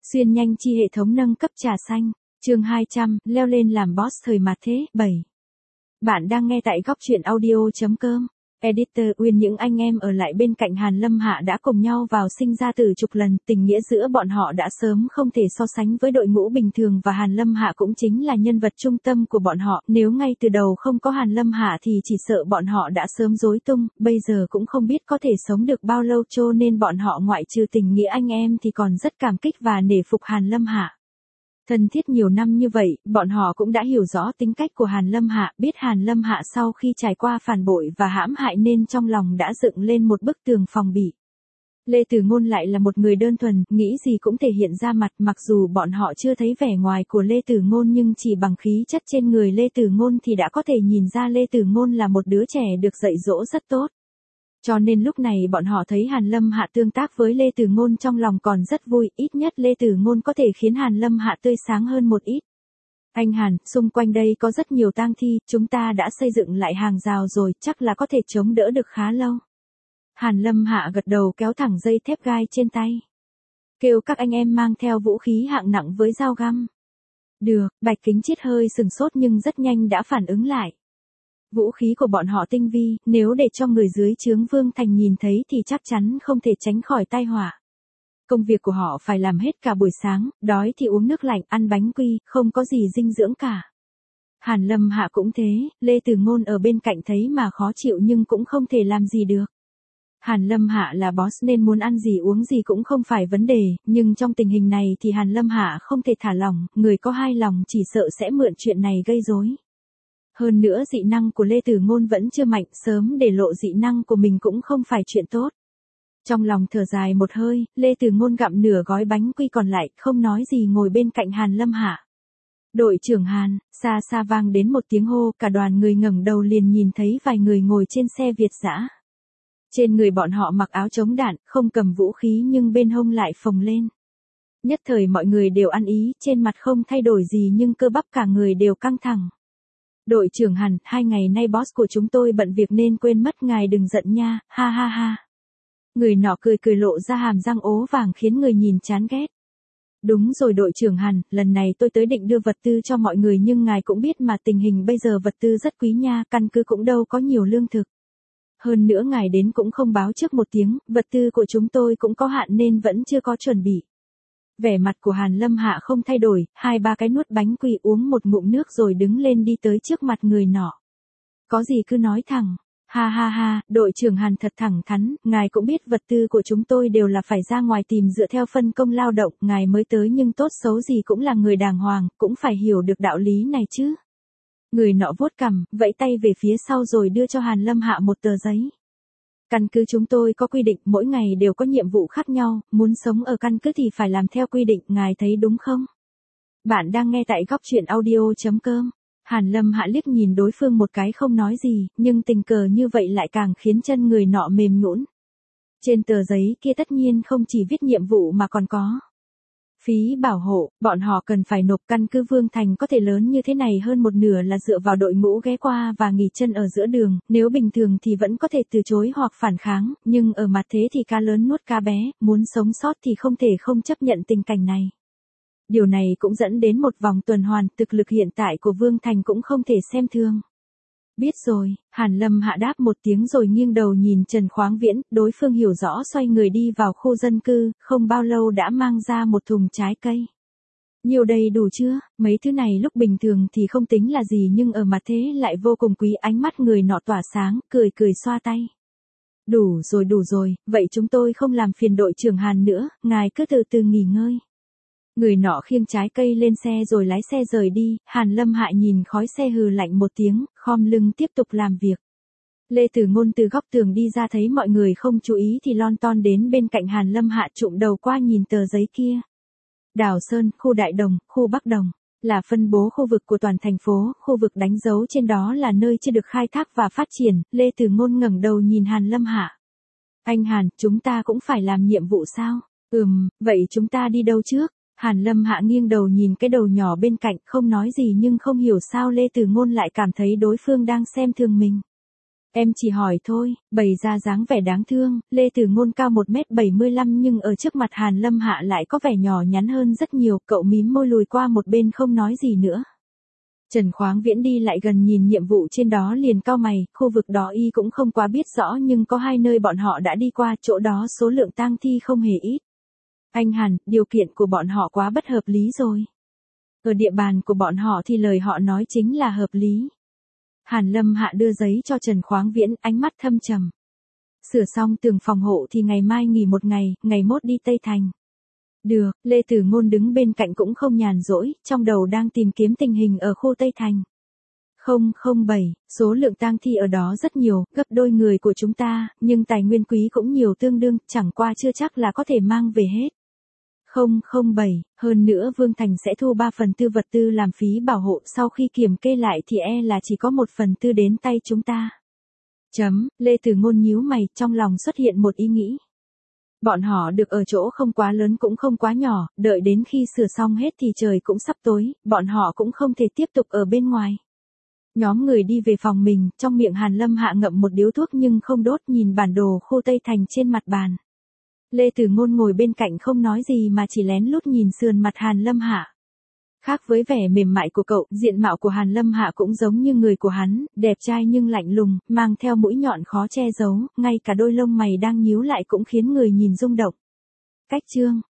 Xuyên nhanh chi hệ thống nâng cấp trà xanh, chương 200, leo lên làm boss thời mạt thế, 7. Bạn đang nghe tại góc truyện audio.com. Editor Uyên. Những anh em ở lại bên cạnh Hàn Lâm Hạ đã cùng nhau vào sinh ra từ chục lần, tình nghĩa giữa bọn họ đã sớm không thể so sánh với đội ngũ bình thường và Hàn Lâm Hạ cũng chính là nhân vật trung tâm của bọn họ, nếu ngay từ đầu không có Hàn Lâm Hạ thì chỉ sợ bọn họ đã sớm rối tung, bây giờ cũng không biết có thể sống được bao lâu, cho nên bọn họ ngoại trừ tình nghĩa anh em thì còn rất cảm kích và nể phục Hàn Lâm Hạ. Thân thiết nhiều năm như vậy, bọn họ cũng đã hiểu rõ tính cách của Hàn Lâm Hạ, biết Hàn Lâm Hạ sau khi trải qua phản bội và hãm hại nên trong lòng đã dựng lên một bức tường phòng bị. Lê Tử Ngôn lại là một người đơn thuần, nghĩ gì cũng thể hiện ra mặt, mặc dù bọn họ chưa thấy vẻ ngoài của Lê Tử Ngôn nhưng chỉ bằng khí chất trên người Lê Tử Ngôn thì đã có thể nhìn ra Lê Tử Ngôn là một đứa trẻ được dạy dỗ rất tốt. Cho nên lúc này bọn họ thấy Hàn Lâm Hạ tương tác với Lê Tử Ngôn trong lòng còn rất vui, ít nhất Lê Tử Ngôn có thể khiến Hàn Lâm Hạ tươi sáng hơn một ít. Anh Hàn, xung quanh đây có rất nhiều tang thi, chúng ta đã xây dựng lại hàng rào rồi, chắc là có thể chống đỡ được khá lâu. Hàn Lâm Hạ gật đầu kéo thẳng dây thép gai trên tay. Kêu các anh em mang theo vũ khí hạng nặng với dao găm. Được, Bạch Kính Chiết hơi sừng sốt nhưng rất nhanh đã phản ứng lại. Vũ khí của bọn họ tinh vi, nếu để cho người dưới trướng Vương Thành nhìn thấy thì chắc chắn không thể tránh khỏi tai họa. Công việc của họ phải làm hết cả buổi sáng, đói thì uống nước lạnh, ăn bánh quy, không có gì dinh dưỡng cả. Hàn Lâm Hạ cũng thế, Lê Tử Ngôn ở bên cạnh thấy mà khó chịu nhưng cũng không thể làm gì được. Hàn Lâm Hạ là boss nên muốn ăn gì uống gì cũng không phải vấn đề, nhưng trong tình hình này thì Hàn Lâm Hạ không thể thả lỏng, người có hai lòng chỉ sợ sẽ mượn chuyện này gây rối. Hơn nữa dị năng của Lê Tử Ngôn vẫn chưa mạnh, sớm để lộ dị năng của mình cũng không phải chuyện tốt. Trong lòng thở dài một hơi, Lê Tử Ngôn gặm nửa gói bánh quy còn lại, không nói gì ngồi bên cạnh Hàn Lâm Hạ. Đội trưởng Hàn, xa xa vang đến một tiếng hô, cả đoàn người ngẩng đầu liền nhìn thấy vài người ngồi trên xe Việt dã. Trên người bọn họ mặc áo chống đạn, không cầm vũ khí nhưng bên hông lại phồng lên. Nhất thời mọi người đều ăn ý, trên mặt không thay đổi gì nhưng cơ bắp cả người đều căng thẳng. Đội trưởng Hàn, 2 ngày nay boss của chúng tôi bận việc nên quên mất ngài đừng giận nha, ha ha ha. Người nọ cười cười lộ ra hàm răng ố vàng khiến người nhìn chán ghét. Đúng rồi đội trưởng Hàn, lần này tôi tới định đưa vật tư cho mọi người nhưng ngài cũng biết mà tình hình bây giờ vật tư rất quý nha, căn cứ cũng đâu có nhiều lương thực. Hơn nữa ngài đến cũng không báo trước một tiếng, vật tư của chúng tôi cũng có hạn nên vẫn chưa có chuẩn bị. Vẻ mặt của Hàn Lâm Hạ không thay đổi, 2-3 cái nuốt bánh quy uống một ngụm nước rồi đứng lên đi tới trước mặt người nọ. Có gì cứ nói thẳng. Ha ha ha, đội trưởng Hàn thật thẳng thắn, ngài cũng biết vật tư của chúng tôi đều là phải ra ngoài tìm dựa theo phân công lao động, ngài mới tới nhưng tốt xấu gì cũng là người đàng hoàng, cũng phải hiểu được đạo lý này chứ. Người nọ vuốt cằm, vẫy tay về phía sau rồi đưa cho Hàn Lâm Hạ một tờ giấy. Căn cứ chúng tôi có quy định mỗi ngày đều có nhiệm vụ khác nhau, muốn sống ở căn cứ thì phải làm theo quy định, ngài thấy đúng không? Bạn đang nghe tại góc truyện audio.com. Hàn Lâm Hạ liếc nhìn đối phương một cái không nói gì, nhưng tình cờ như vậy lại càng khiến chân người nọ mềm nhũn. Trên tờ giấy kia tất nhiên không chỉ viết nhiệm vụ mà còn có phí bảo hộ, bọn họ cần phải nộp. Căn cứ Vương Thành có thể lớn như thế này hơn một nửa là dựa vào đội ngũ ghé qua và nghỉ chân ở giữa đường, nếu bình thường thì vẫn có thể từ chối hoặc phản kháng, nhưng ở mặt thế thì cá lớn nuốt cá bé, muốn sống sót thì không thể không chấp nhận tình cảnh này. Điều này cũng dẫn đến một vòng tuần hoàn, thực lực hiện tại của Vương Thành cũng không thể xem thường. Biết rồi, Hàn Lâm Hạ đáp một tiếng rồi nghiêng đầu nhìn Trần Khoáng Viễn, đối phương hiểu rõ xoay người đi vào khu dân cư, không bao lâu đã mang ra một thùng trái cây. Nhiều đầy đủ chưa, mấy thứ này lúc bình thường thì không tính là gì nhưng ở mặt thế lại vô cùng quý. Ánh mắt người nọ tỏa sáng, cười cười xoa tay. Đủ rồi, vậy chúng tôi không làm phiền đội trưởng Hàn nữa, ngài cứ từ từ nghỉ ngơi. Người nọ khiêng trái cây lên xe rồi lái xe rời đi, Hàn Lâm Hạ nhìn khói xe hừ lạnh một tiếng, khom lưng tiếp tục làm việc. Lê Tử Ngôn từ góc tường đi ra thấy mọi người không chú ý thì lon ton đến bên cạnh Hàn Lâm Hạ trụm đầu qua nhìn tờ giấy kia. Đào Sơn, khu Đại Đồng, khu Bắc Đồng, là phân bố khu vực của toàn thành phố, khu vực đánh dấu trên đó là nơi chưa được khai thác và phát triển. Lê Tử Ngôn ngẩng đầu nhìn Hàn Lâm Hạ. Anh Hàn, chúng ta cũng phải làm nhiệm vụ sao? Vậy chúng ta đi đâu trước? Hàn Lâm Hạ nghiêng đầu nhìn cái đầu nhỏ bên cạnh, không nói gì nhưng không hiểu sao Lê Tử Ngôn lại cảm thấy đối phương đang xem thường mình. Em chỉ hỏi thôi, bày ra dáng vẻ đáng thương, Lê Tử Ngôn cao 1m75 nhưng ở trước mặt Hàn Lâm Hạ lại có vẻ nhỏ nhắn hơn rất nhiều, cậu mím môi lùi qua một bên không nói gì nữa. Trần Khoáng Viễn đi lại gần nhìn nhiệm vụ trên đó liền cau mày, khu vực đó y cũng không quá biết rõ nhưng có 2 nơi bọn họ đã đi qua, chỗ đó số lượng tang thi không hề ít. Anh Hàn, điều kiện của bọn họ quá bất hợp lý rồi. Ở địa bàn của bọn họ thì lời họ nói chính là hợp lý. Hàn Lâm Hạ đưa giấy cho Trần Khoáng Viễn, ánh mắt thâm trầm. Sửa xong tường phòng hộ thì ngày mai nghỉ một ngày, ngày mốt đi Tây Thành. Được, Lê Tử Ngôn đứng bên cạnh cũng không nhàn rỗi, trong đầu đang tìm kiếm tình hình ở khu Tây Thành. 007, số lượng tang thi ở đó rất nhiều, gấp đôi người của chúng ta, nhưng tài nguyên quý cũng nhiều tương đương, chẳng qua chưa chắc là có thể mang về hết. 007, hơn nữa Vương Thành sẽ thu 3/4 vật tư làm phí bảo hộ, sau khi kiểm kê lại thì là chỉ có 1/4 đến tay chúng ta. Lê Tử Ngôn nhíu mày, trong lòng xuất hiện một ý nghĩ. Bọn họ được ở chỗ không quá lớn cũng không quá nhỏ, đợi đến khi sửa xong hết thì trời cũng sắp tối, bọn họ cũng không thể tiếp tục ở bên ngoài. Nhóm người đi về phòng mình, trong miệng Hàn Lâm Hạ ngậm một điếu thuốc nhưng không đốt, nhìn bản đồ khu Tây Thành trên mặt bàn. Lê Tử Ngôn ngồi bên cạnh không nói gì mà chỉ lén lút nhìn sườn mặt Hàn Lâm Hạ. Khác với vẻ mềm mại của cậu, diện mạo của Hàn Lâm Hạ cũng giống như người của hắn, đẹp trai nhưng lạnh lùng, mang theo mũi nhọn khó che giấu, ngay cả đôi lông mày đang nhíu lại cũng khiến người nhìn rung động. Cách chương